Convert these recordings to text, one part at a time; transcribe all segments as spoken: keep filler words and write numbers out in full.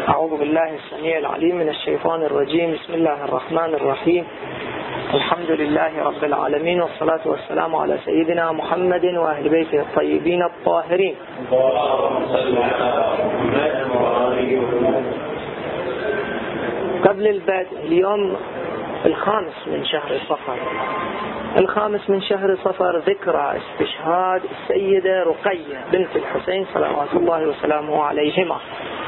أعوذ بالله السميع العليم من الشيطان الرجيم. بسم الله الرحمن الرحيم. الحمد لله رب العالمين، والصلاة والسلام على سيدنا محمد وأهل بيته الطيبين الطاهرين. قبل البدء، اليوم الخامس من شهر صفر الخامس من شهر صفر ذكرى استشهاد السيدة رقية بنت الحسين صلوات الله وسلامه عليهما.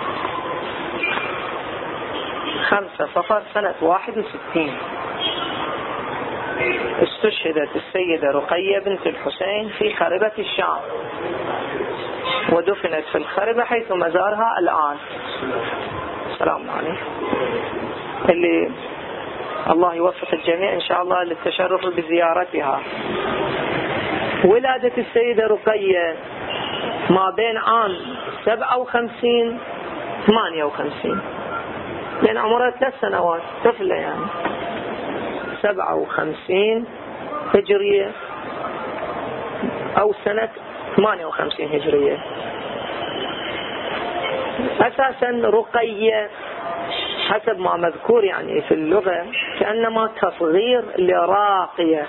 خمسة صفر سنة واحد وستين استشهدت السيدة رقية بنت الحسين في خربة الشام، ودفنت في الخربة حيث مزارها الآن. السلام عليكم. اللي الله يوفق الجميع إن شاء الله للتشرف بزيارتها. ولادة السيدة رقية ما بين عام سبعة وخمسين ثمانية وخمسين، لأن عمرها ثلاث سنوات، طفلة يعني. سبعة وخمسين هجرية أو سنة ثمانية وخمسين هجرية. أساسا رقية حسب ما مذكور يعني في اللغة كأنما تصغير لراقية،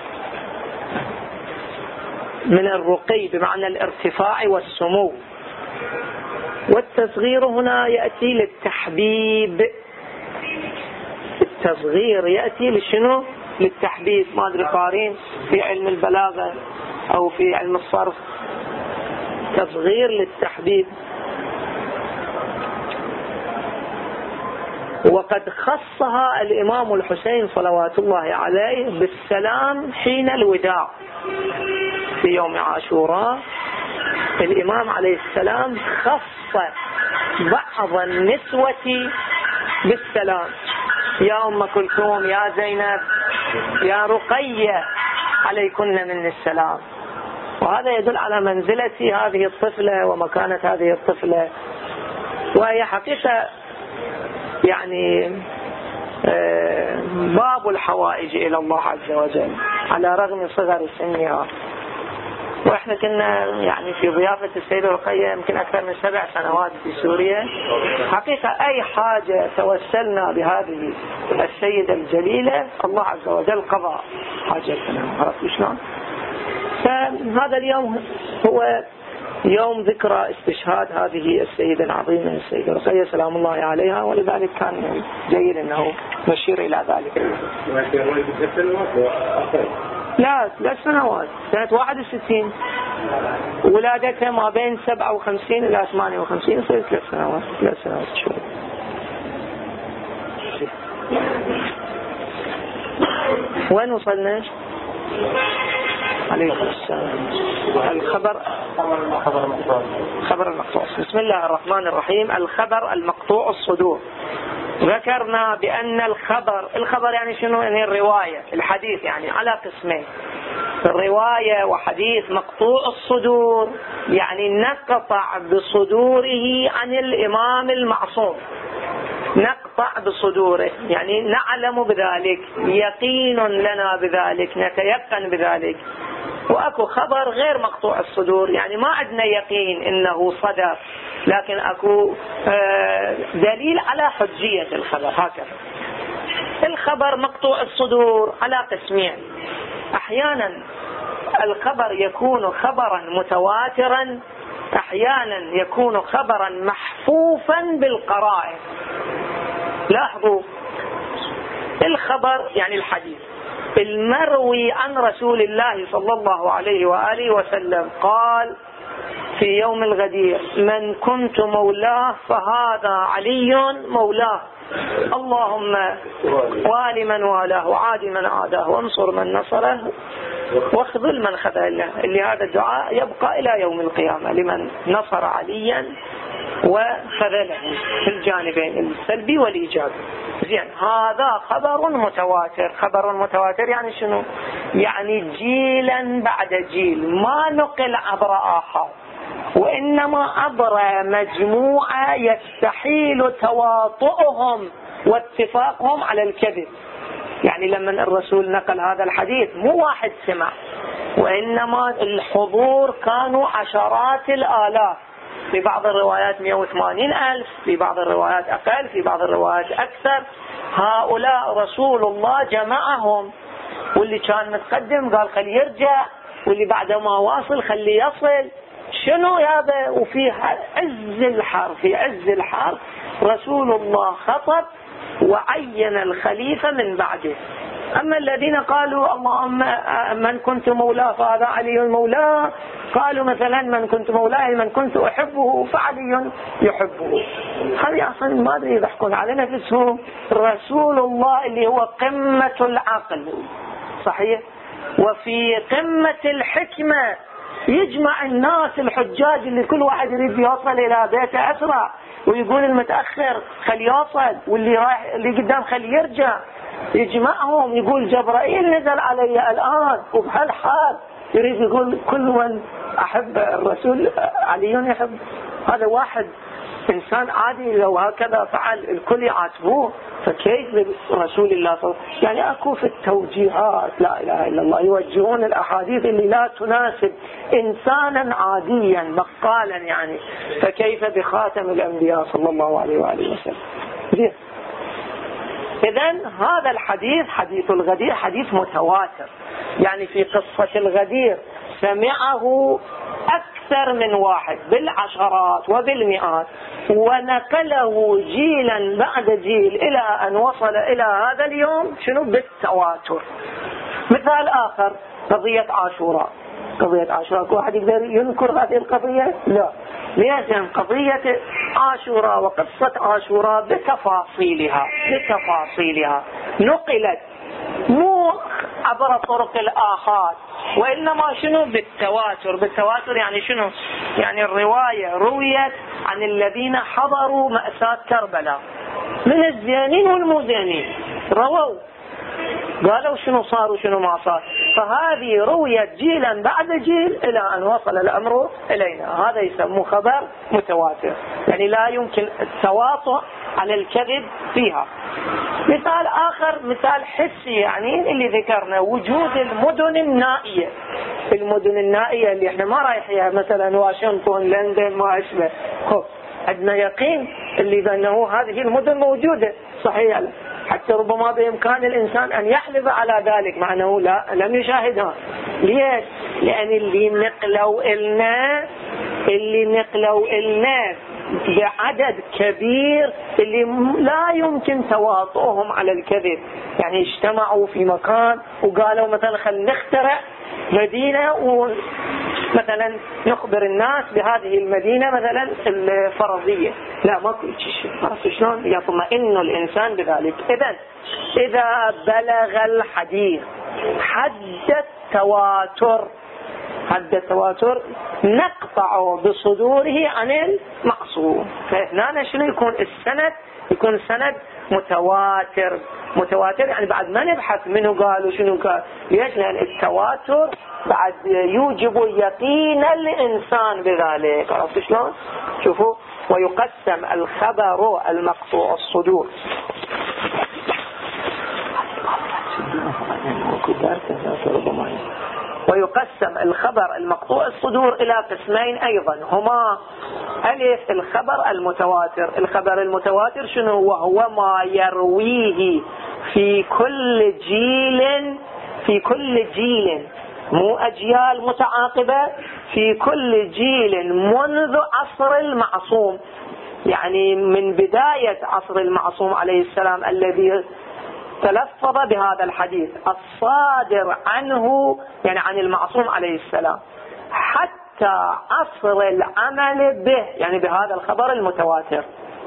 من الرقي بمعنى الارتفاع والسمو، والتصغير هنا يأتي للتحبيب. التصغير يأتي لشنو؟ للتحبيب. ما أدري قارين في علم البلاغة أو في علم الصرف، تصغير للتحبيب. وقد خصها الإمام الحسين صلوات الله عليه بالسلام حين الوداع في يوم عاشوراء. الإمام عليه السلام خص بعض النسوة بالسلام: يا أم كلثوم، يا زينب، يا رقية، عليكن من السلام. وهذا يدل على منزلة هذه الطفلة ومكانة هذه الطفلة، وهي حقيقة يعني باب الحوائج إلى الله عز وجل على رغم صغر سنها. وإحنا كنا يعني في ضيافة السيدة رقية يمكن أكثر من سبع سنوات في سوريا. حقيقة أي حاجة توسلنا بهذه السيدة الجليلة الله عز وجل قضى حاجتنا. عرفت شلون؟ فهذا اليوم هو يوم ذكرى استشهاد هذه السيدة العظيمة السيدة رقية سلام الله عليها، ولذلك كان جيد أنه نشير إلى ذلك. لا، ثلاث سنوات، سنة واحد وستين. ولادتها ما بين سبعة وخمسين إلى ثمانية وخمسين، صارت ثلاث سنوات ثلاث سنوات شوي. وين وصلنا؟ عليكم السلام. الخبر خبر المقطوع. بسم الله الرحمن الرحيم. الخبر المقطوع الصدور. ذكرنا بأن الخبر الخبر يعني شنو؟ يعني الرواية، الحديث، يعني على قسمين: الرواية وحديث مقطوع الصدور، يعني نقطع بصدوره عن الإمام المعصوم. نقطع بصدوره يعني نعلم بذلك، يقين لنا بذلك، نتيقن بذلك. وأكو خبر غير مقطوع الصدور، يعني ما عندنا يقين إنه صدر، لكن أكو دليل على حجية الخبر. هكذا الخبر مقطوع الصدور على قسمين: أحيانا الخبر يكون خبرا متواترا، أحيانا يكون خبرا محفوفا بالقرائن. لاحظوا، الخبر يعني الحديث المروي عن رسول الله صلى الله عليه وآله وسلم قال في يوم الغدير: من كنت مولاه فهذا علي مولاه، اللهم وال من والاه وعاد من عاداه وانصر من نصره واخذل من خذله. اللي هذا الدعاء يبقى إلى يوم القيامة لمن نصر عليا وخذله في الجانبين السلبي والإيجابي. زين، هذا خبر متواتر. خبر متواتر يعني شنو؟ يعني جيلا بعد جيل، ما نقل عبر آخر، وإنما عبر مجموعة يستحيل تواطؤهم واتفاقهم على الكذب. يعني لما الرسول نقل هذا الحديث مو واحد سمع، وإنما الحضور كانوا عشرات الآلاف، في بعض الروايات مئة وثمانين ألف، في بعض الروايات أقل، في بعض الروايات أكثر. هؤلاء رسول الله جمعهم، واللي كان متقدم قال خليه يرجع، واللي بعد ما واصل خليه يصل. شنو هذا؟ وفي عز الحر، في عز الحر رسول الله خطب وعين الخليفة من بعده. أما الذين قالوا اللهم من كنت مولاه فهذا علي مولاه، قالوا مثلا من كنت مولاه من كنت أحبه فعلي يحبه. هذه أصلا ما أدري يضحكون على نفسهم. رسول الله اللي هو قمة العقل صحيح وفي قمة الحكمة، يجمع الناس الحجاج اللي كل واحد يريد يوصل إلى بيته أسرع، ويقول المتأخر خلي يوصل، واللي رايح اللي قدام خلي يرجع. يجمعهم، يقول جبرائيل نزل علي الآن وبهالحال يريد يقول كل من أحب الرسول علي يحب. هذا واحد إنسان عادي لو هكذا فعل الكل يعاتبوه، فكيف رسول الله صلى الله عليه وسلم؟ يعني أكو في التوجيهات لا إله إلا الله يوجهون الأحاديث اللي لا تناسب إنسانا عاديا بقالا يعني، فكيف بخاتم الأنبياء صلى الله عليه وآله وسلم. إذن هذا الحديث حديث الغدير حديث متواتر، يعني في قصة الغدير سمعه أكثر من واحد بالعشرات وبالمئات، ونقله جيلا بعد جيل إلى أن وصل إلى هذا اليوم شنو بالتواتر. مثال آخر قضية عاشوراء. قضية عاشوراء واحد يقدر ينكر هذه القضية؟ لا. ليش؟ قضية عاشوراء وقصة عاشوراء بتفاصيلها بتفاصيلها نقلت مو عبر طرق الآحاد، وإنما شنو بالتواتر. بالتواتر يعني شنو؟ يعني الرواية رويت عن الذين حضروا مأساة كربلاء من الزينين والمزينين، رووا قالوا شنو صار وشنو ما صار، فهذه رويت جيلا بعد جيل إلى أن وصل الأمر إلينا. هذا يسموه خبر متواتر، يعني لا يمكن التواطؤ على الكذب فيها. مثال آخر مثال حسي، يعني اللي ذكرنا وجود المدن النائية. المدن النائية اللي احنا ما رايحيها مثلا واشنطن لندن ما أشبه، خب عندنا يقين اللي بأنه هذه المدن موجودة صحيح، حتى ربما بإمكان الإنسان أن يحلف على ذلك مع أنه لا لم يشاهدها. ليش؟ لأن اللي نقلوا إلنا اللي نقلوا إلنا بعدد كبير اللي لا يمكن تواطؤهم على الكذب، يعني اجتمعوا في مكان وقالوا مثلا خل نخترع مدينة ومثلا نخبر الناس بهذه المدينة مثلا الفرضية، لا ما كل شيء. عرفت شلون؟ يطمئن الإنسان بذلك. إذن إذا بلغ الحديث حد التواتر حد التواتر نقطع بصدوره عن المقصود. فهنا شنو يكون السند؟ يكون سند متواتر. متواتر يعني بعد ما نبحث منه قالوا شنو قال. ليش؟ لأن التواتر بعد يوجب يقين الإنسان بذلك. عرفت شلون؟ شوفوا، ويقسم الخبر المقطوع الصدور ويقسم الخبر المقطوع الصدور إلى قسمين أيضا، هما ألف الخبر المتواتر. الخبر المتواتر شنو؟ وهو ما يرويه في كل جيل في كل جيل مو أجيال متعاقبة، في كل جيل منذ عصر المعصوم، يعني من بداية عصر المعصوم عليه السلام الذي تلفظ بهذا الحديث الصادر عنه، يعني عن المعصوم عليه السلام، حتى عصر العمل به، يعني بهذا الخبر المتواتر،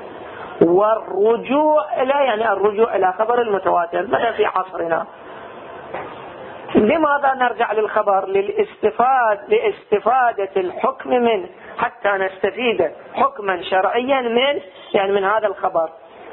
والرجوع إلى يعني الرجوع إلى خبر المتواتر مثلا في عصرنا. لماذا نرجع للخبر؟ للاستفاد لاستفادة الحكم منه، حتى نستفيد حكما شرعيا من يعني من هذا الخبر.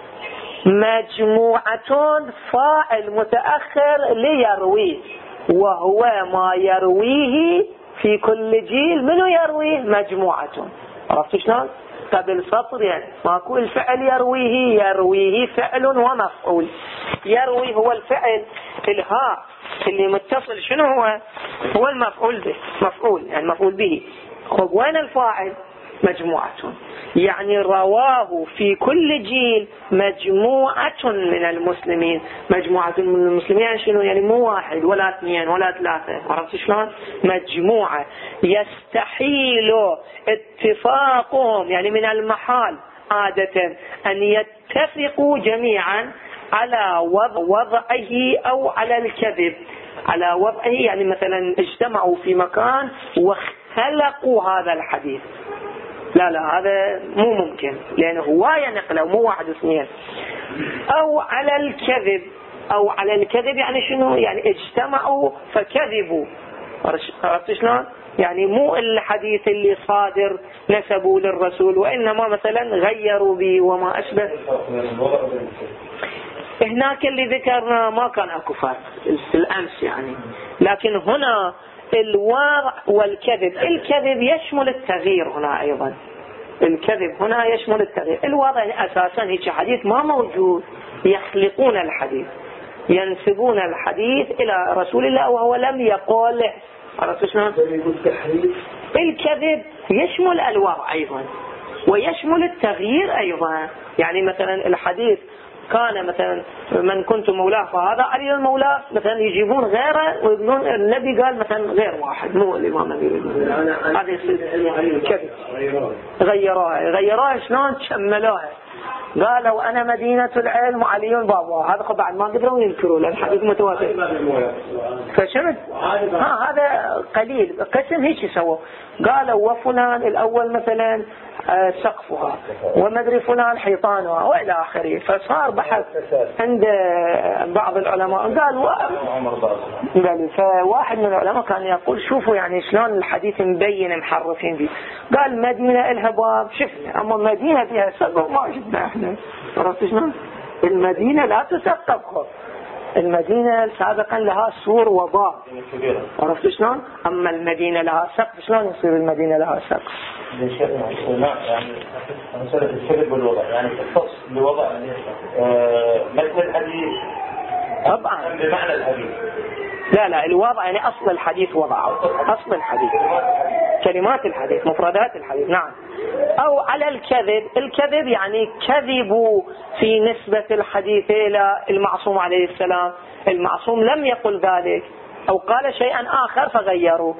مجموعة فاعل متأخر ليرويه، وهو ما يرويه في كل جيل. منو يرويه؟ مجموعة. عرفت شلون؟ قبل سطر يعني ماكو الفعل يرويه، يرويه فعل ومفعول. يروي هو الفعل، الهاء اللي متصل شنو هو؟ هو المفعول به، مفعول يعني مفعول به. خب وين الفاعل؟ مجموعة، يعني رواه في كل جيل مجموعة من المسلمين. مجموعة من المسلمين يعني شنو؟ يعني مو واحد ولا اثنين ولا ثلاثة، عرفت شلون؟ مجموعة يستحيل اتفاقهم، يعني من المحال عادة أن يتفقوا جميعا على وضعه أو على الكذب. على وضعه يعني مثلا اجتمعوا في مكان واختلقوا هذا الحديث، لا لا هذا مو ممكن، لأنه هواية نقله مو واحد اثنين. أو على الكذب، أو على الكذب يعني شنو؟ يعني اجتمعوا فكذبوا، عرفت شلون؟ يعني مو الحديث اللي صادر نسبوا للرسول، وإنما مثلا غيروا به وما أشبه. هناك اللي ذكرنا ما كان اكو فرق الأمس يعني، لكن هنا الوضع والكذب، الكذب يشمل التغيير هنا أيضا، الكذب هنا يشمل التغيير. الوضع أساسا هيك حديث ما موجود، يخلقون الحديث، ينسبون الحديث إلى رسول الله وهو لم يقول. عرفت شلون؟ الكذب يشمل الوضع أيضا ويشمل التغيير أيضا. يعني مثلا الحديث كان مثلا من كنت مولاه فهذا علي المولى، مثلا يجيبون غيره ويقولون النبي قال مثلا غير واحد، مو الإمام النبي. هذا كذب، غيروها غيروها شلون؟ شملوها، قالوا أنا مدينة العلم وعلي بابا، هذا بعد ما قدروا ينكروا لأن الحديث متواتر. فشمت ها هذا قليل قسم هيك يسووا، قالوا وفلان الأول مثلا سقفها ومدري فلان حيطانها وإلى آخره. فصار بحث عند بعض العلماء قالوا قال فواحد من العلماء كان يقول شوفوا يعني شلون الحديث مبين محرفين به. قال مدينة إلها باب شفنا، أما مدينة فيها سقف ما شفنا احنا. عرفت شلون؟ المدينة لا تسقف، المدينة سابقا لها سور وباب، عرفت شلون؟ أما المدينة لها سقف، شلون يصير المدينة لها سقف؟ يعني مسألة الكذب والوضع يعني تختص بوضع مثل الحديث طبعا بمعنى الحديث. لا لا الوضع يعني أصل الحديث وضعه، أصل الحديث كلمات الحديث مفردات الحديث. نعم. أو على الكذب، الكذب يعني كذبوا في نسبة الحديث إلى المعصوم عليه السلام، المعصوم لم يقل ذلك أو قال شيئا آخر فغيروا.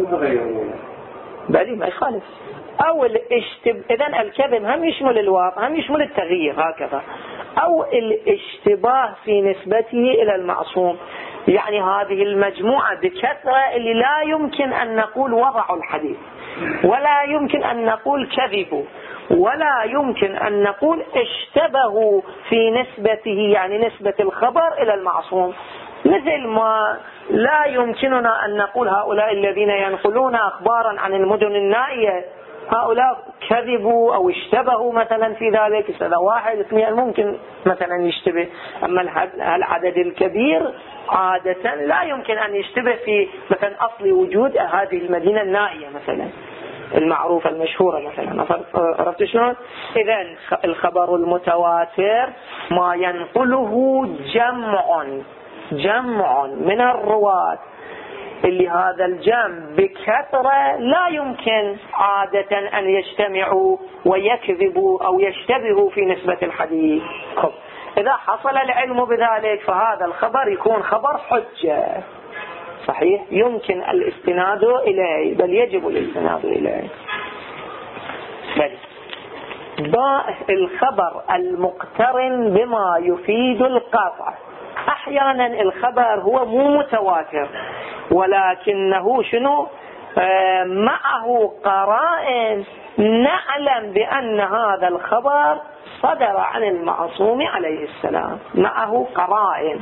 بلي ما يخالف. أو الاشتب... إذن الكذب هم يشمل الواقع هم يشمل التغيير هكذا. أو الاشتباه في نسبته إلى المعصوم، يعني هذه المجموعة بكثرة اللي لا يمكن أن نقول وضعوا الحديث، ولا يمكن أن نقول كذبوا، ولا يمكن أن نقول اشتبهوا في نسبته، يعني نسبة الخبر إلى المعصوم. مثل ما لا يمكننا أن نقول هؤلاء الذين ينقلون أخبارا عن المدن النائية هؤلاء كذبوا أو اشتبهوا مثلا في ذلك. إذا واحد اثنين ممكن مثلا يشتبه، أما العدد الكبير عادة لا يمكن أن يشتبه في مثلا أصل وجود هذه المدينة النائية مثلا المعروفة المشهورة مثلا. عرفت شلون؟ إذن الخبر المتواتر ما ينقله جمع جمع من الرواة اللي هذا الجمع بكثرة لا يمكن عادة أن يجتمعوا ويكذبوا أو يشتبهوا في نسبة الحديث. إذا حصل العلم بذلك فهذا الخبر يكون خبر حجة صحيح يمكن الاستناد إليه، بل يجب الاستناد إليه. بل ضاء الخبر المقترن بما يفيد القطع. أحيانا الخبر هو مو متواتر ولكنه شنو آه معه قرائن نعلم بأن هذا الخبر صدر عن المعصوم عليه السلام، معه قرائن.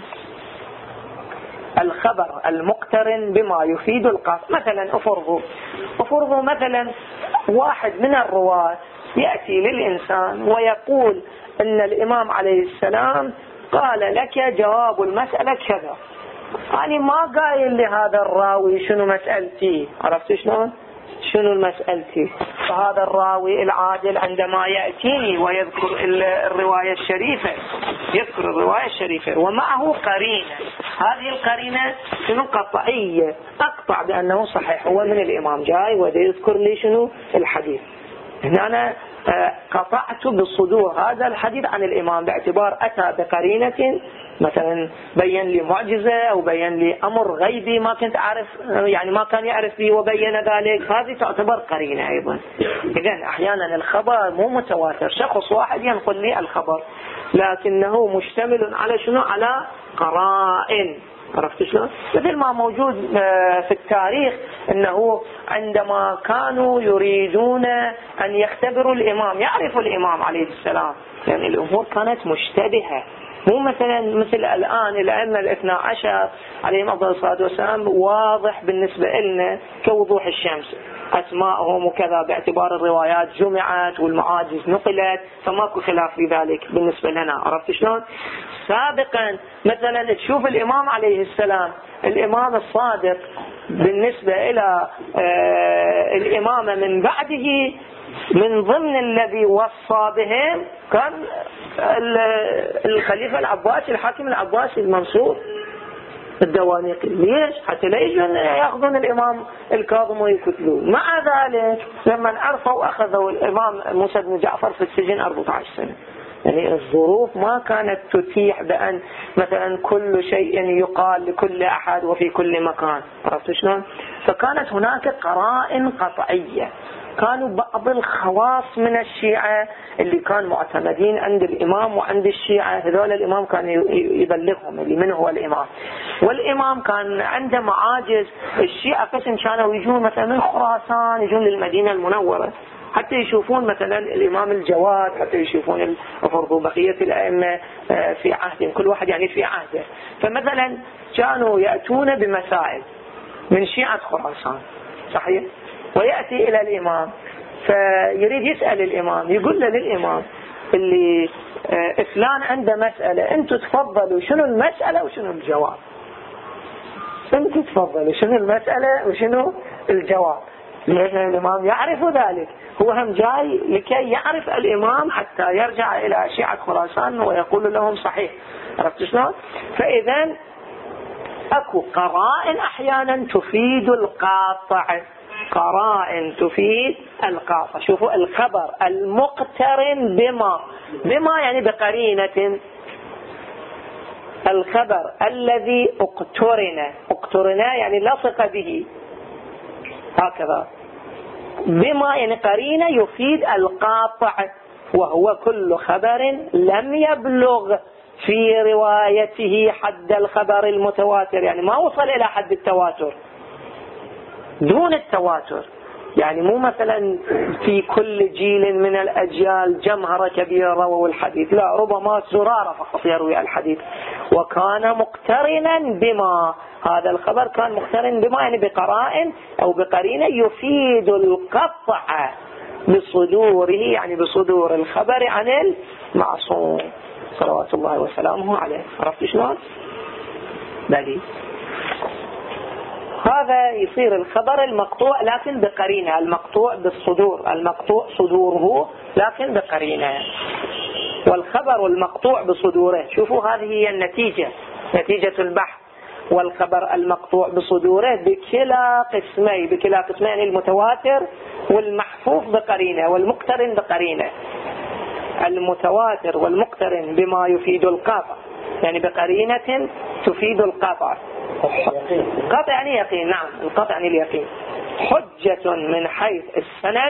الخبر المقترن بما يفيد القطع، مثلا أفرضوا أفرضوا مثلا واحد من الرواة يأتي للإنسان ويقول أن الإمام عليه السلام قال لك جواب المسألة كذا، يعني ما قايل لهذا الراوي شنو مسألتي، عرفت شلون شنو المسألتي. فهذا الراوي العادل عندما يأتيني ويذكر الرواية الشريفة يذكر الرواية الشريفة ومعه قرينة، هذه القرينة شنو قطعية أقطع بأنه صحيح، هو من الإمام جاي ويذكر لي شنو الحديث. أنا قطعت بالصدور هذا الحديث عن الإمام باعتبار أتى بقرينة، مثلا بين لي معجزة أو بين لي أمر غيبي ما كنت أعرف، يعني ما كان يعرف لي وبين ذلك، هذه تعتبر قرينة أيضا. إذن أحيانا الخبر مو متواتر، شخص واحد ينقل لي الخبر لكنه مشتمل على شنو؟ على قرائن. عرفت شلون؟ مثل ما موجود في التاريخ أنه عندما كانوا يريدون أن يختبروا الإمام، يعرفوا الإمام عليه السلام، يعني الأمور كانت مشتبهة، مو مثلا مثل الآن الأئمة الاثنى عشر عليهم أفضل الصلاة والسلام واضح بالنسبة لنا كوضوح الشمس أسماءهم وكذا، باعتبار الروايات جمعت والمعاجز نقلت، فماكو خلاف في ذلك بالنسبة لنا. عرفت شلون؟ سابقا مثلا تشوف الإمام عليه السلام، الإمام الصادق بالنسبة إلى آه الإمامة من بعده، من ضمن الذي وصى بهم كان الخليفة العباسي، الحاكم العباسي المنصور الدوانيقي. ليش؟ حتى لا يجون يأخذون الإمام الكاظم ويقتلوه. مع ذلك لما عرفوا أخذوا الإمام موسى بن جعفر في السجن أربعة عشر سنة. يعني الظروف ما كانت تتيح بأن مثلا كل شيء يقال لكل أحد وفي كل مكان. عرفت شلون؟ فكانت هناك قرائن قطعية. كانوا بعض الخواص من الشيعة اللي كانوا معتمدين عند الإمام وعند الشيعة، هذول الإمام كان يبلغهم اللي من هو الإمام، والإمام كان عنده معاجز. الشيعة قسم كانوا يجون مثلا من خراسان، يجون للمدينة المنورة حتى يشوفون مثلا الإمام الجواد، حتى يشوفون فرضوا بقية الأئمة في عهدهم، كل واحد يعني في عهده. فمثلا كانوا يأتون بمسائل من شيعة خراسان، صحيح، ويأتي إلى الإمام فيريد يسأل الإمام، يقول له للإمام اللي فلان عنده مسألة، أنتوا تفضلوا شنو المسألة وشنو الجواب، أنتوا تفضلوا شنو المسألة وشنو الجواب. لأن الإمام يعرف ذلك، هو هم جاي لكي يعرف الإمام حتى يرجع إلى شيعة خراسان ويقول لهم صحيح. عرفت شلون؟ فإذا أكو قرائن أحيانا تفيد القاطع، قرائن تفيد القاطع. شوفوا الخبر المقترن بما، بما يعني بقرينة، الخبر الذي اقترن، اقترن يعني لصق به، هكذا. بما يعني قرينة يفيد القاطع، وهو كل خبر لم يبلغ في روايته حد الخبر المتواتر، يعني ما وصل إلى حد التواتر، دون التواتر. يعني مو مثلا في كل جيل من الأجيال جمهرة كبيرة رووا الحديث، لا، ربما زرارة فقط يروي الحديث. وكان مقترنا بما، هذا الخبر كان مقترن بما يعني بقرائن أو بقرينة يفيد القطع بصدوره، يعني بصدور الخبر عن المعصوم صلوات الله وسلامه عليه. عرفت شلون؟ بلي هذا يصير الخبر المقطوع لكن بقرينة، المقطوع بالصدور، المقطوع صدوره لكن بقرينة. والخبر المقطوع بصدوره، شوفوا هذه هي النتيجة، نتيجة البحث. والخبر المقطوع بصدوره بكلا قسمي، بكلا قسمين يعني المتواتر والمحفوظ بقرينة والمقترن بقرينة. المتواتر والمقترن بما يفيد القطع، يعني بقرينة تفيد القطع. القطع يعني يقين، نعم، القطع يعني اليقين. حجة من حيث السند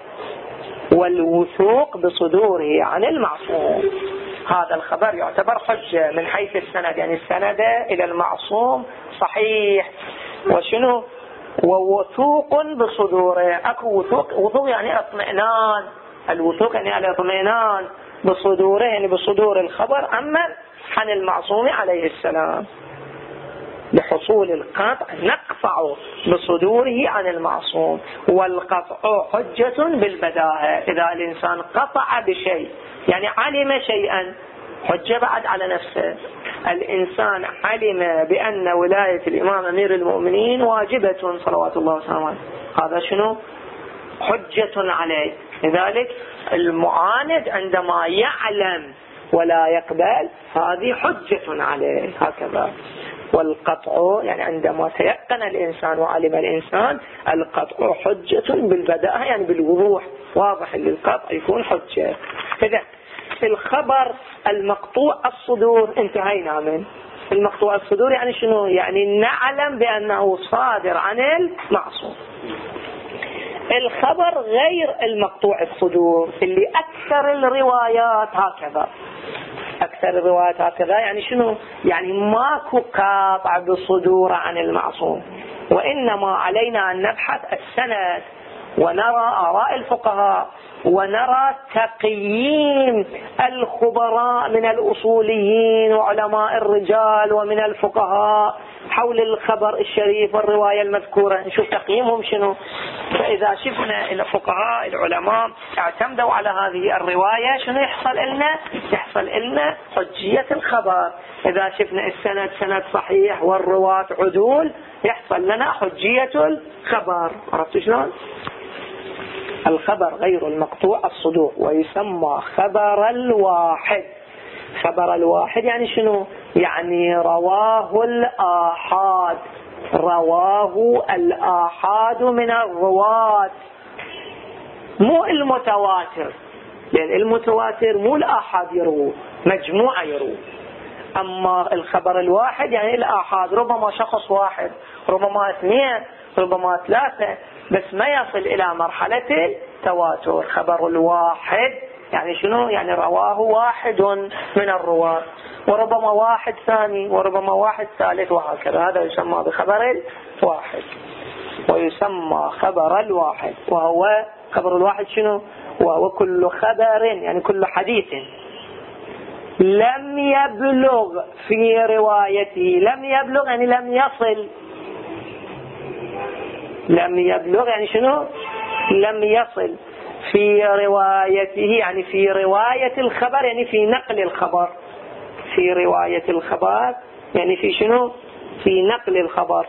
والوثوق بصدوره عن المعصوم. هذا الخبر يعتبر حجة من حيث السند، يعني السند إلى المعصوم صحيح. وشنو؟ ووثوق بصدوره، أكو وثوق، وثوق يعني اطمئنان، الوثوق يعني الاطمئنان بصدوره، يعني بصدور الخبر أما عن المعصوم عليه السلام. بحصول القطع نقطع بصدوره عن المعصوم. والقطع حجة بالبداهة، إذا الإنسان قطع بشيء يعني علم شيئا، حجة بعد على نفسه. الإنسان علم بأن ولاية الإمام أمير المؤمنين واجبة صلوات الله وسلامه، هذا شنو؟ حجة عليه. لذلك المعاند عندما يعلم ولا يقبل هذه حجة عليه، هكذا. والقطع يعني عندما تيقن الإنسان وعلم الإنسان، القطع حجة بالبداهة يعني بالوضوح، واضح للقطع يكون حجة. إذا الخبر المقطوع الصدور انتهينا منه. المقطوع الصدور يعني شنو؟ يعني نعلم بأنه صادر عن المعصوم. الخبر غير المقطوع الصدور اللي أكثر الروايات هكذا، أكثر الروايات هكذا يعني شنو؟ يعني ماكو قاطع بالصدور عن المعصوم، وإنما علينا أن نبحث السند ونرى آراء الفقهاء ونرى تقييم الخبراء من الأصوليين وعلماء الرجال ومن الفقهاء حول الخبر الشريف والرواية المذكورة، نشوف تقييمهم شنو. فإذا شفنا الفقهاء العلماء اعتمدوا على هذه الرواية، شنو يحصل لنا؟ يحصل لنا حجية الخبر. إذا شفنا السند سند صحيح والرواة عدول، يحصل لنا حجية الخبر. عرفتوا شلون؟ الخبر غير المقطوع الصدور ويسمى خبر الواحد. خبر الواحد يعني شنو؟ يعني رواه الآحاد، رواه الآحاد من الرواة، مو المتواتر، لأن المتواتر مو الآحاد يروه، مجموعة يروه. أما الخبر الواحد يعني الآحاد، ربما شخص واحد، ربما اثنين، ربما ثلاثة، بس ما يصل إلى مرحلة التواتر. خبر الواحد يعني شنو؟ يعني رواه واحد من الرواة، وربما واحد ثاني، وربما واحد ثالث، وهكذا. هذا يسمى بخبر الواحد. ويسمى خبر الواحد، وهو خبر الواحد شنو؟ وهو كل خبر يعني كل حديث لم يبلغ في روايته. لم يبلغ يعني لم يصل. لم يبلغ يعني شنو؟ لم يصل في روايته، يعني في رواية الخبر، يعني في نقل الخبر. في رواية الخبر يعني في شنو؟ في نقل الخبر.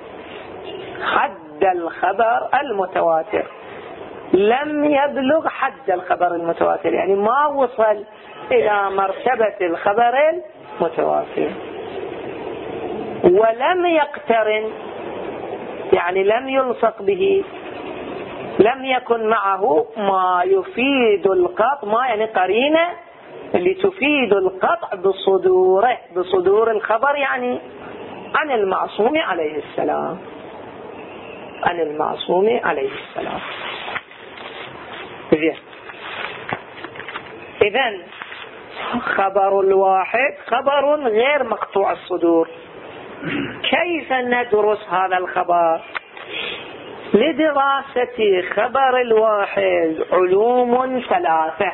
حد الخبر المتواتر، لم يبلغ حد الخبر المتواتر يعني ما وصل إلى مرتبة الخبر المتواتر. ولم يقترن يعني لم يلصق به، لم يكن معه ما يفيد القطع، ما يعني قرينة اللي تفيد القطع بصدوره، بصدور الخبر يعني عن المعصوم عليه السلام، عن المعصوم عليه السلام. إذن خبر الواحد خبر غير مقطوع الصدور. كيف ندرس هذا الخبر؟ لدراسة خبر الواحد علوم ثلاثة.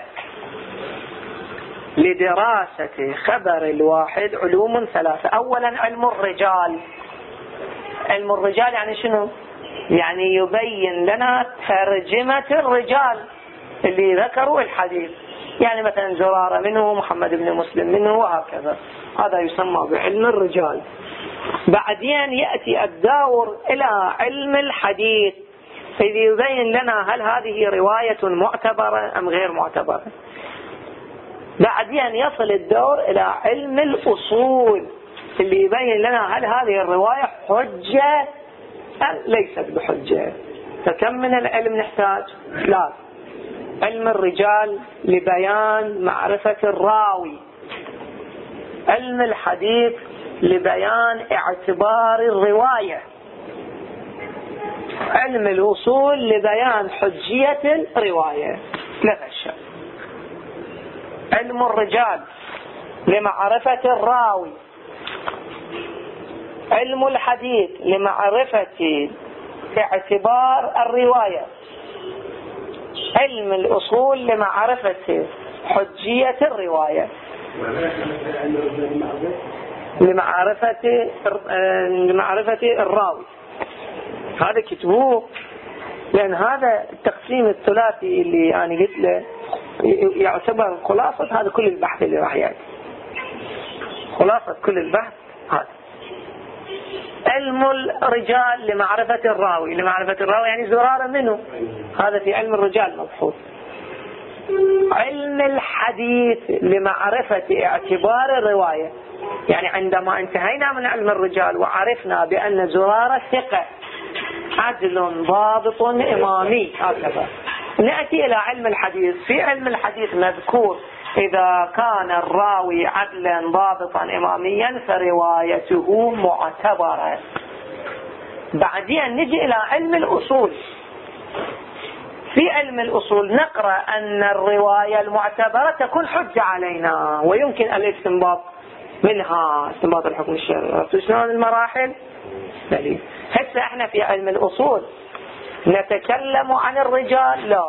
لدراسة خبر الواحد علوم ثلاثة. أولا علم الرجال. علم الرجال يعني شنو؟ يعني يبين لنا ترجمة الرجال اللي ذكروا الحديث، يعني مثلا زرارة منه، محمد بن مسلم منه، وهكذا. هذا يسمى بعلم الرجال. بعدين يأتي الدور إلى علم الحديث، فيبين لنا هل هذه رواية معتبرة أم غير معتبرة. بعدين يصل الدور إلى علم الأصول، اللي يبين لنا هل هذه الرواية حجة أم ليست بحجة. فكم من العلم نحتاج؟ ثلاث. علم الرجال لبيان معرفة الراوي، علم الحديث لبيان اعتبار الرواية، علم الوصول لبيان حجية الرواية. ثلاثة أشياء. علم الرجال لمعرفة الراوي، علم الحديث لمعرفة اعتبار الرواية، علم الأصول لمعرفة حجية الرواية، لمعرفة لمعرفة الراوي. هذا كتبوه، لأن هذا التقسيم الثلاثي اللي أنا قلت له يعتبر خلاصة هذا كل البحث اللي راح يأتي. خلاصة كل البحث هذا. علم الرجال لمعرفة الراوي، لمعرفة الراوي يعني زرارة منه، هذا في علم الرجال مبحوث. علم الحديث لمعرفة اعتبار الرواية، يعني عندما انتهينا من علم الرجال وعرفنا بأن زرارة ثقة عدل ضابط إمامي هكذا، نأتي إلى علم الحديث. في علم الحديث مذكور إذا كان الراوي عدلا ضابطا إماميا فروايته معتبرة. بعدين نجي إلى علم الأصول. في علم الأصول نقرأ أن الرواية المعتبرة تكون حجة علينا ويمكن الاستنباط منها، استنباط الحكم الشرعي. شلون المراحل؟ دليل. هسه احنا في علم الأصول نتكلم عن الرجال؟ لا.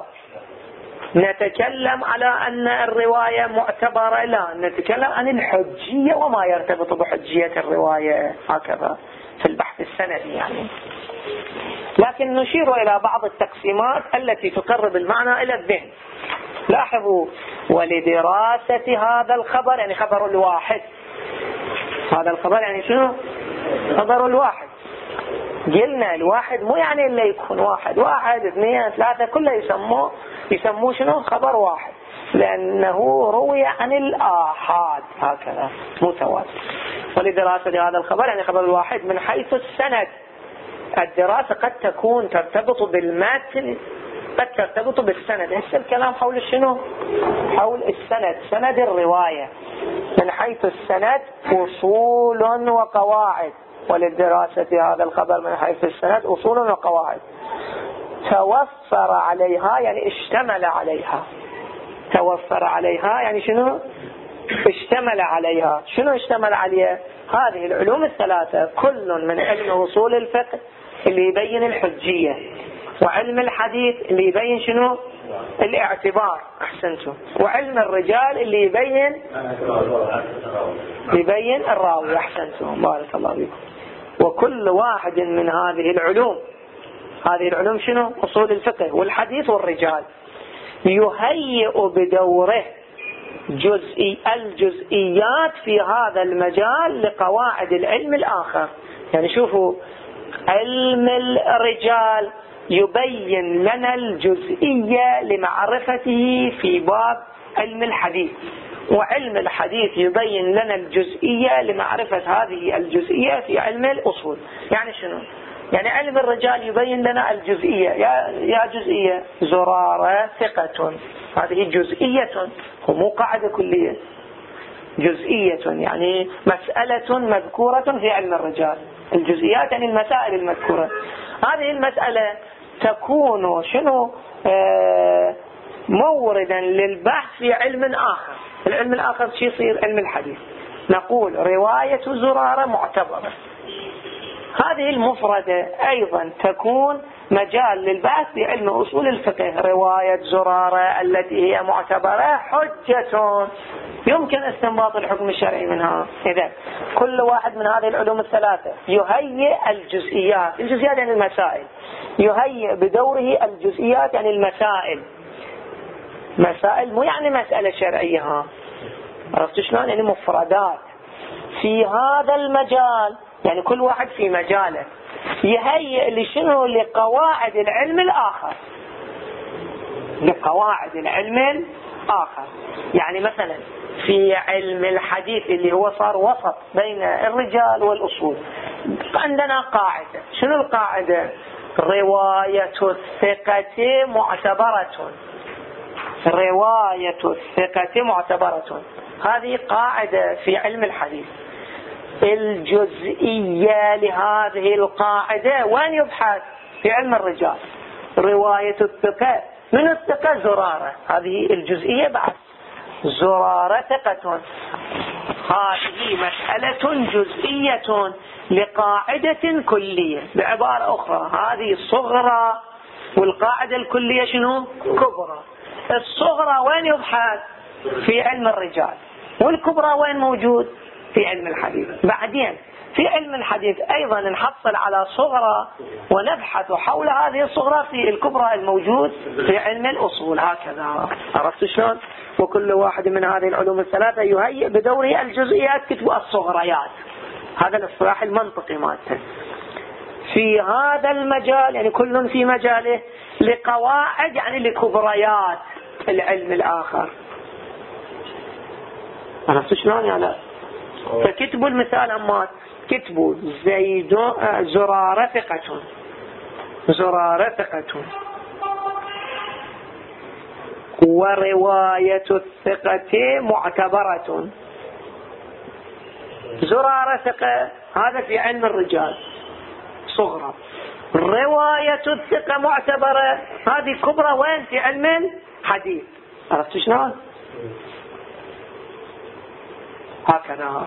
نتكلم على أن الرواية معتبرة؟ لا. نتكلم عن الحجية وما يرتبط بحجية الرواية هكذا في البحث السندي يعني. لكن نشير إلى بعض التقسيمات التي تقرب المعنى إلى الذهن. لاحظوا: ولدراسة هذا الخبر، يعني خبر الواحد. هذا الخبر يعني شنو؟ خبر الواحد. قلنا الواحد مو يعني اللي يكون واحد، واحد اثنين ثلاثة كله يسموه يسموه شنو؟ خبر واحد، لأنه روي عن الآحاد هكذا متواتر. ولدراسة هذا الخبر يعني خبر الواحد من حيث السند. الدراسة قد تكون ترتبط بالمتن، قد ترتبط بالسند. هسه الكلام حول شنو؟ حول السند، سند الرواية. من حيث السند أصول وقواعد. وللدراسة هذا الخبر من حيث السند أصول وقواعد توفر عليها يعني اشتمل عليها. توفر عليها يعني شنو؟ اشتمل عليها. شنو اشتمل عليها؟ هذه العلوم الثلاثة، كل من علم أصول الفقه اللي يبين الحجية، وعلم الحديث اللي يبين شنو؟ الاعتبار، أحسنتم، وعلم الرجال اللي يبين يبين الراوي، أحسنتم، بارك الله فيكم. وكل واحد من هذه العلوم، هذه العلوم شنو؟ أصول الفقه والحديث والرجال، يهيئ بدوره جزئي الجزئيات في هذا المجال لقواعد العلم الآخر. يعني شوفوا، علم الرجال يبين لنا الجزئية لمعرفته في باب علم الحديث، وعلم الحديث يبين لنا الجزئية لمعرفة هذه الجزئية في علم الأصول. يعني شنو؟ يعني علم الرجال يبين لنا الجزئية، يا يا جزئية زرارة ثقة، هذه جزئية ومو قاعدة كلية. جزئية يعني مسألة مذكورة في علم الرجال. الجزئيات يعني المسائل المذكورة. هذه المسألة تكون شنو؟ آه موردا للبحث في علم آخر. العلم الآخر شي يصير؟ علم الحديث. نقول رواية زرارة معتبرة، هذه المفردة أيضا تكون مجال للبحث في علم أصول الفقه. رواية زرارة التي هي معتبرة حجة، يمكن استنباط الحكم الشرعي منها. إذا كل واحد من هذه العلوم الثلاثة يهيئ الجزئيات. الجزئيات يعني المسائل، يهيئ بدوره الجزئيات يعني المسائل. مسائل مو يعني مسألة شرعية، ها عرفت شلون؟ يعني مفردات في هذا المجال، يعني كل واحد في مجاله يهيئ لشنو؟ لقواعد العلم الآخر. لقواعد العلم الآخر. يعني مثلا في علم الحديث اللي هو صار وسط بين الرجال والأصول، عندنا قاعدة. شنو القاعدة؟ رواية الثقة معتبرة. رواية الثقة معتبرة، هذه قاعدة في علم الحديث. الجزئية لهذه القاعدة وين يبحث؟ في علم الرجال. رواية الثقة، من الثقة زرارة، هذه الجزئية بعد زرارة ثقة، هذه مسألة جزئية لقاعدة كلية. بعبارة أخرى هذه الصغرى والقاعدة الكلية شنو؟ كبرى. الصغرى وين يبحث؟ في علم الرجال، والكبرى وين موجود؟ في علم الحديث. بعدين في علم الحديث أيضا نحصل على صغرى ونبحث حول هذه الصغرى في الكبرى الموجود في علم الأصول. هكذا، عرفت شلون؟ وكل واحد من هذه العلوم الثلاثة يهيئ بدوره الجزئيات كتب الصغريات. هذا الاصطلاح المنطقي مالته. في هذا المجال يعني كل في مجاله لقواعد يعني لكبريات العلم الآخر. عرفت شلون؟ يعني فكتبوا المثال أمات، كتبوا زيد زرارة ثقة، زرارة ثقة، ورواية الثقة معتبرة. زرارة ثقة هذا في علم الرجال صغرى، رواية الثقة معتبرة هذه كبرى وين؟ في علم الحديث. عرفت شلون؟ هكذا.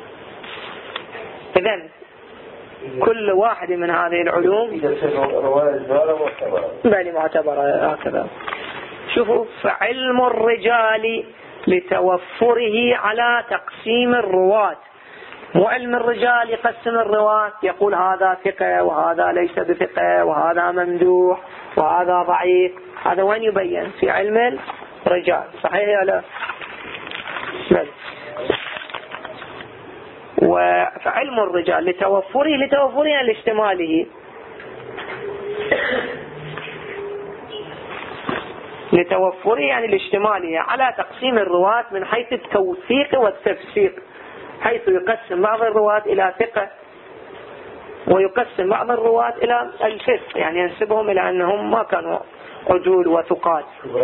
إذن كل واحد من هذه العلوم بل معتبرة هكذا. شوفوا، فعلم الرجال لتوفره على تقسيم الرواة، وعلم الرجال يقسم الرواة، يقول هذا ثقة وهذا ليس بثقة وهذا ممدوح وهذا ضعيف. هذا وين يبين؟ في علم الرجال. صحيح ولا لا؟ وفعلم الرجال لتوفره، لتوفره يعني لاشتماله، لتوفره يعني لاشتماله على تقسيم الرواة من حيث التوثيق والتفسيق، حيث يقسم بعض الرواة إلى ثقة ويقسم بعض الرواة إلى الفسق، يعني ينسبهم إلى أنهم ما كانوا عدول وثقات.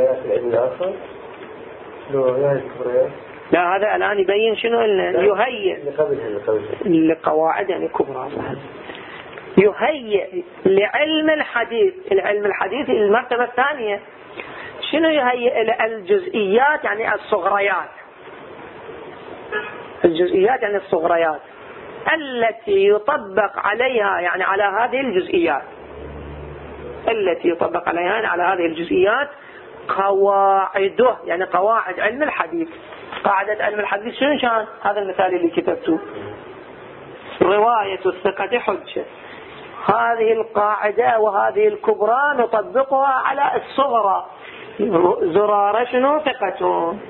لا، هذا الآن يبين شنو لنا، يهيئ لقواعد يعني كبرى، يهيئ لعلم الحديث. العلم الحديث المرتبة الثانية شنو يهيئ؟ الجزئيات يعني الصغريات، الجزئيات يعني الصغريات التي يطبق عليها يعني على هذه الجزئيات، التي يطبق عليها يعني على هذه الجزئيات قواعده، يعني قواعد علم الحديث. قاعدة علم الحديث شنو كان؟ هذا المثال اللي كتبته، رواية الثقة حجة. هذه القاعدة وهذه الكبرى نطبقها على الصغرى. زرارة شنو؟ ثقة.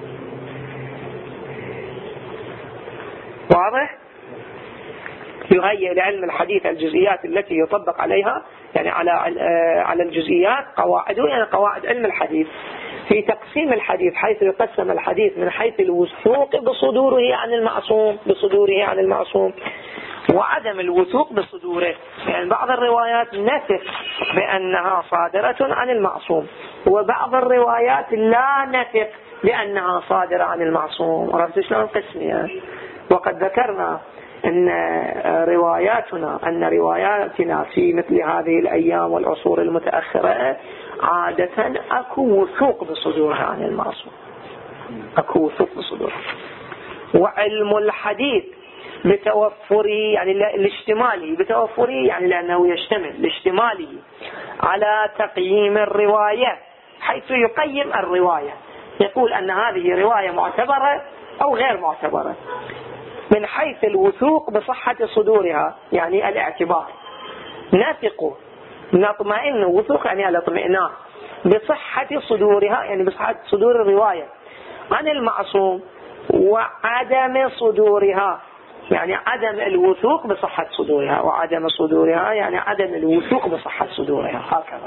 واضح؟ يهيئ لعلم الحديث الجزئيات التي يطبق عليها يعني على على الجزئيات قواعده، يعني قواعد علم الحديث في تقسيم الحديث، حيث يقسم الحديث من حيث الوثوق بصدوره عن المعصوم، بصدوره عن المعصوم، وعدم الوثوق بصدوره. يعني بعض الروايات نثق بأنها صادرة عن المعصوم، وبعض الروايات لا نثق بأنها صادرة عن المعصوم. عرفت شلون قسمها؟ وقد ذكرنا أن رواياتنا أن رواياتنا في مثل هذه الأيام والعصور المتأخرة عادة أكو وثوق بصدورها عن المعصوم، أكو وثوق بصدورها. وعلم الحديث بتوفره يعني الاشتمالي، بتوفره يعني لأنه يشتمل لاشتماله على تقييم الرواية، حيث يقيم الرواية، يقول أن هذه رواية معتبرة أو غير معتبرة من حيث الوثوق بصحة صدورها، يعني الاعتبار. نثق نطمئن، وثوق يعني الاطمئنان بصحة صدورها، يعني بصحة صدور الرواية عن المعصوم، وعدم صدورها يعني عدم الوثوق بصحة صدورها، وعدم صدورها يعني عدم الوثوق بصحة صدورها. هكذا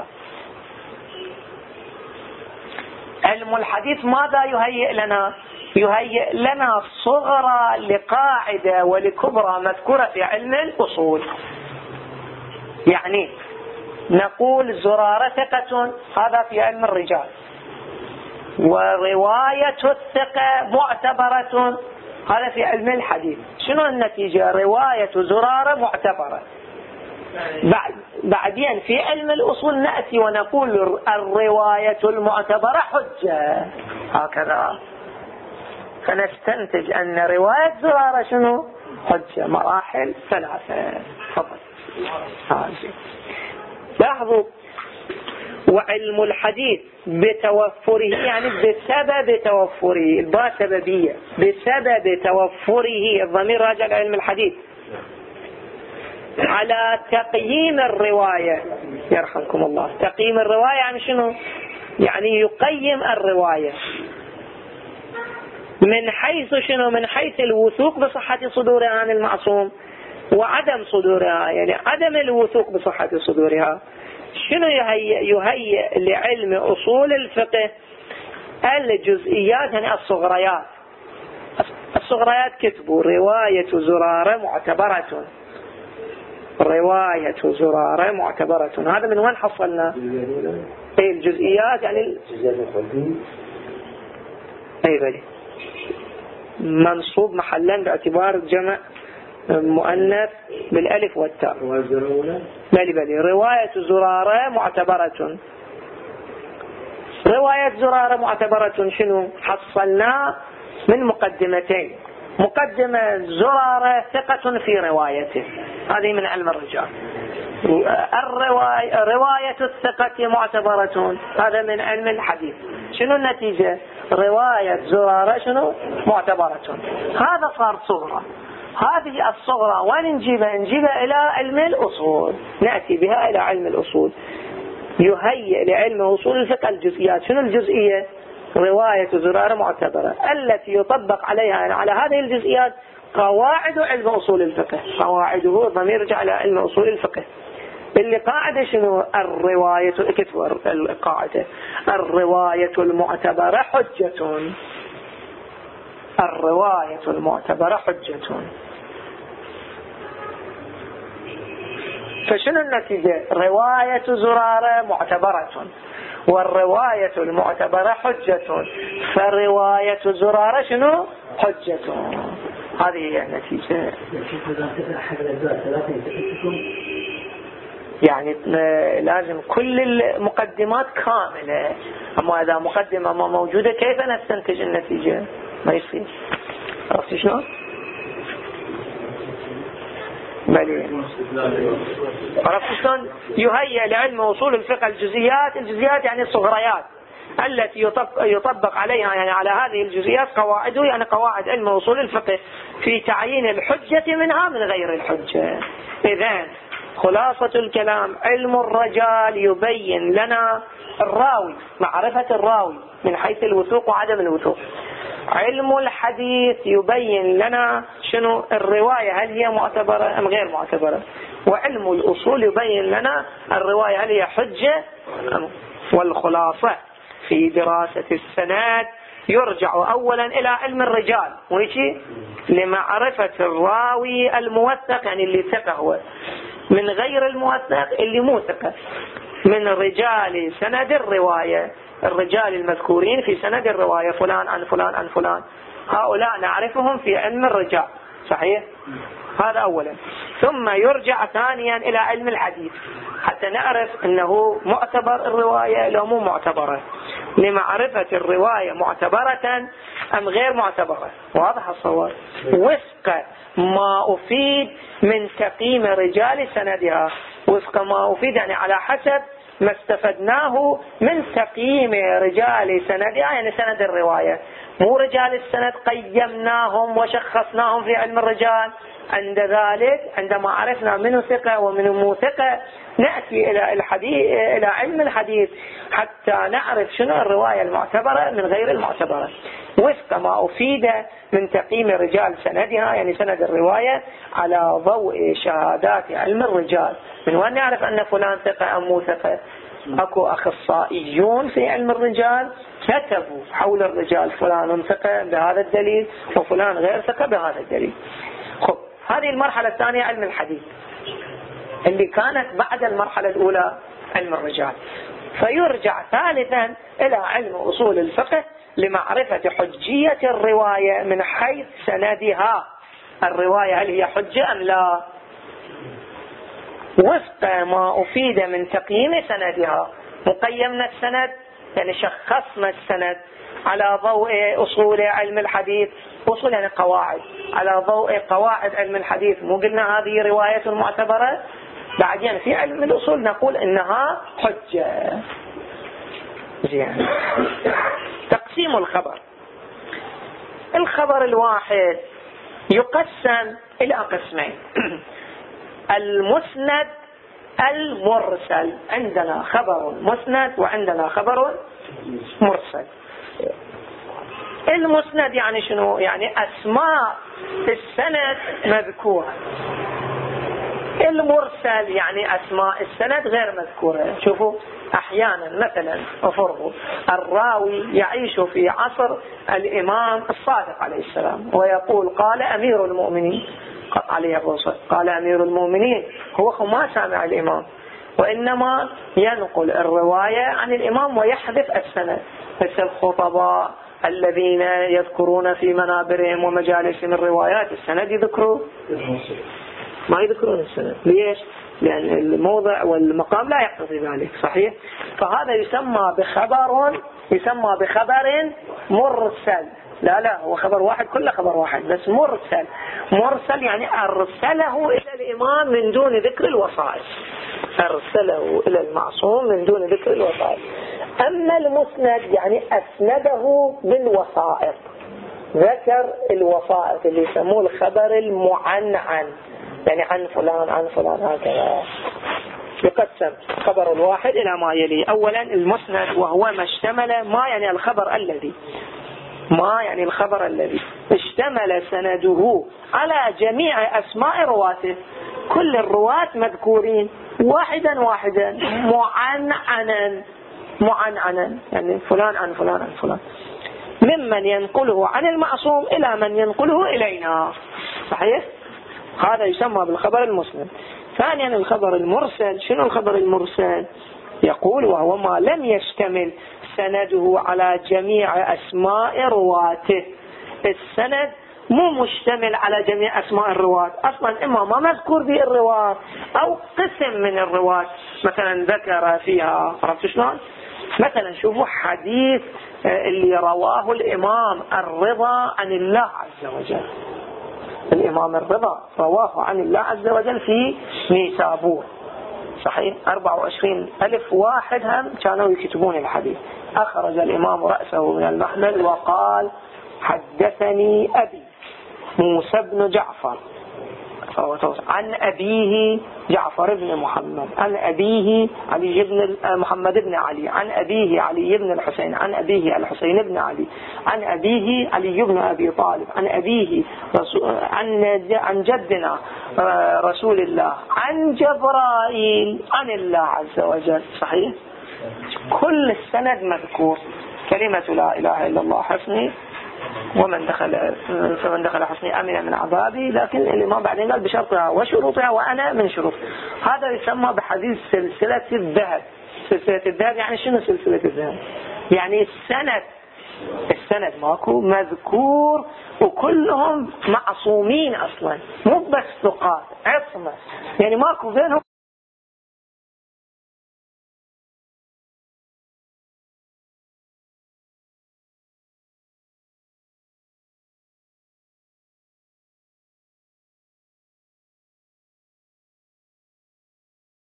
علم الحديث ماذا يهيئ لنا؟ يهيئ لنا صغرى لقاعدة ولكبرى مذكورة في علم الأصول. يعني نقول زرارة ثقة، هذا في علم الرجال، ورواية الثقة معتبرة، هذا في علم الحديث. شنو النتيجة؟ رواية زرارة معتبرة. بعد بعدين في علم الأصول نأتي ونقول الرواية المعتبرة حجة. هكذا فنستنتج أن رواية زرارة شنو؟ حجة. مراحل ثلاثة. تفضل. لاحظوا، وعلم الحديث بتوفره يعني بسبب توفره، الباء سببية، بسبب توفره، الضمير راجع لعلم الحديث، على تقييم الرواية. يرحمكم الله. تقييم الرواية يعني شنو؟ يعني يقيم الرواية من حيث شنو؟ من حيث الوثوق بصحة صدورها عن المعصوم، وعدم صدورها يعني عدم الوثوق بصحة صدورها. شنو يهيئ؟ يهيئ لعلم أصول الفقه الجزئيات يعني الصغريات. الصغريات كتبوا رواية زرارة معتبرة، رواية زرارة معتبرة. هذا من وين حصلنا؟ اي الجزئيات يعني اي بلي منصوب محلا باعتبار جمع مؤنث بالالف والتاء. بلي بلي رواية زرارة معتبرة. رواية زرارة معتبرة شنو حصلنا؟ من مقدمتين. مقدمة زرارة ثقة في روايته، هذه من علم الرجال. الرواية رواية الثقة معتبرة، هذا من علم الحديث. شنو النتيجة؟ رواية زرارة شنو معتبرة. هذا صار صغرى. هذه الصغرى وين نجيبها؟ نجيبها إلى علم الأصول، نأتي بها إلى علم الأصول. يهيئ لعلم أصول الفقه الجزئيات. شنو الجزئية؟ رواية زرارة معتبرة التي يطبق عليها يعني على هذه الجزئيات قواعد علم أصول الفقه. قواعده ضمير يرجع إلى علم أصول الفقه. اللي قاعدة شنو؟ الرواية، كتب القاعدة الرواية المعتبرة حجة. الرواية المعتبرة حجة. فشنو النتيجة؟ رواية زرارة معتبرة والرواية المعتبرة حجة، فرواية زرارة شنو؟ حجة. هذه هي النتيجة. يعني لازم كل المقدمات كاملة، أما إذا مقدمة ما موجودة كيف نستنتج النتيجة؟ ما يصير. عرفت شلون؟ بلي عرفت شلون؟ يهيئ لعلم أصول الفقه الجزئيات. الجزئيات يعني الصغريات التي يطبق عليها يعني على هذه الجزئيات قواعده، يعني قواعد علم أصول الفقه في تعيين الحجة منها من غير الحجة. إذن خلاصة الكلام علم الرجال يبين لنا الراوي، معرفة الراوي من حيث الوثوق وعدم الوثوق. علم الحديث يبين لنا شنو الرواية، هل هي معتبرة أم غير معتبرة. وعلم الأصول يبين لنا الرواية هل هي حجة أم. والخلاصة في دراسة السند يرجع أولا إلى علم الرجال، ويشي لمعرفة الراوي الموثق يعني اللي ثقة هو، من غير الموثق اللي مو ثقة، من رجال سند الرواية، الرجال المذكورين في سند الرواية فلان عن فلان عن فلان، هؤلاء نعرفهم في علم الرجال. صحيح؟ هذا أولا. ثم يرجع ثانيا إلى علم الحديث حتى نعرف أنه معتبر الرواية لو مو معتبرة، لمعرفة الرواية معتبرة أم غير معتبرة. واضح الصور؟ وفق ما أفيد من تقييم رجال سندها، وفق ما أفيد يعني على حسب ما استفدناه من تقييم رجال سندها، يعني سند الرواية، مو رجال السند قيمناهم وشخصناهم في علم الرجال. عند ذلك عندما عرفنا منه ثقة ومنه مو ثقة نأتي إلى الحديث إلى علم الحديث حتى نعرف شنو الرواية المعتبرة من غير المعتبرة، وفق ما أفيد من تقييم رجال سندها يعني سند الرواية على ضوء شهادات علم الرجال. من وين نعرف أن فلان ثقة أم مو ثقة؟ أكو أخصائيون في علم الرجال كتبوا حول الرجال فلان ثقة بهذا الدليل وفلان غير ثقة بهذا الدليل. خب هذه المرحلة الثانية علم الحديث اللي كانت بعد المرحلة الأولى علم الرجال. فيرجع ثالثا إلى علم أصول الفقه لمعرفة حجية الرواية من حيث سندها. الرواية هل هي حجة أم لا؟ وفق ما أفيد من تقييم سندها. مقيمنا السند يعني شخصنا السند على ضوء أصول علم الحديث، أصول يعني قواعد، على ضوء قواعد علم الحديث. مو قلنا هذه رواية معتبرة؟ بعدين في علم الأصول نقول إنها حجة. زين. تقسيم الخبر. الخبر الواحد يقسم إلى قسمين: المسند المرسل. عندنا خبر مسند وعندنا خبر مرسل. المسند يعني شنو؟ يعني أسماء السند مذكورة. المرسل يعني أسماء السند غير مذكورة. شوفوا أحيانا مثلا أفرض الراوي يعيش في عصر الإمام الصادق عليه السلام ويقول قال أمير المؤمنين عليه الصلاة قال أمير المؤمنين، هو ما سامع الإمام وإنما ينقل الرواية عن الإمام ويحذف السند، مثل الخطباء الذين يذكرون في منابرهم ومجالسهم الروايات السند يذكروا ما يذكرون السند. ليش؟ لأن الموضع والمقام لا يقتضي ذلك. صحيح؟ فهذا يسمى بخبر يسمى بخبر مرسل. لا لا هو خبر واحد، كله خبر واحد بس مرسل. مرسل يعني أرسله إلى الإمام من دون ذكر الوسائط، أرسله إلى المعصوم من دون ذكر الوسائط. أما المسند يعني أسنده بالوسائط، ذكر الوسائط اللي يسموه الخبر المعنعن، يعني عن فلان عن فلان هكذا. يقسم خبر الواحد إلى ما يلي. أولا المسند وهو ما اشتمل، ما يعني الخبر الذي ما يعني الخبر الذي اشتمل سنده على جميع أسماء رواته، كل الرواة مذكورين واحدا واحدا معنعنا معنعنا، يعني فلان عن فلان عن فلان، ممن ينقله عن المعصوم إلى من ينقله إلينا. صحيح؟ هذا يسمى بالخبر المسند. ثانيا الخبر المرسل. شنو الخبر المرسل؟ يقول وهو ما لم يشتمل سنده على جميع أسماء رواته. السند مو مشتمل على جميع أسماء الرواة أصلا، إما ما مذكور به الرواة أو قسم من الرواة مثلا ذكر فيها. عرفت شلون؟ مثلا شوفوا حديث اللي رواه الإمام الرضا عن الله عز وجل. الإمام الرضا رواه عن الله عز وجل في نيسابور. صحيح؟ أربعة وعشرين ألف واحد هم كانوا يكتبون الحديث. أخرج الإمام رأسه من المحمل وقال محدثني أبي موسى بن جعفر عن أبيه جعفر بن محمد عن أبيه علي بن محمد بن علي عن أبيه علي بن الحسين عن أبيه الحسين بن علي عن أبيه علي بن أبي طالب عن أبيه عن عن جدنا رسول الله عن جبرائيل عن الله عز وجل. صحيح؟ كل السند مذكور. كلمة لا إله إلا الله حسني ومن دخل فمن دخل حسني أمن من عذابي، لكن الإمام بعدين قال بشرطها وشروطها وأنا من شروط. هذا يسمى بحديث سلسلة الذهب. سلسلة الذهب يعني شنو سلسلة الذهب؟ يعني السند السند ماكو مذكور وكلهم معصومين أصلا، مو بس ثقات، عصمة، يعني ماكو بينهم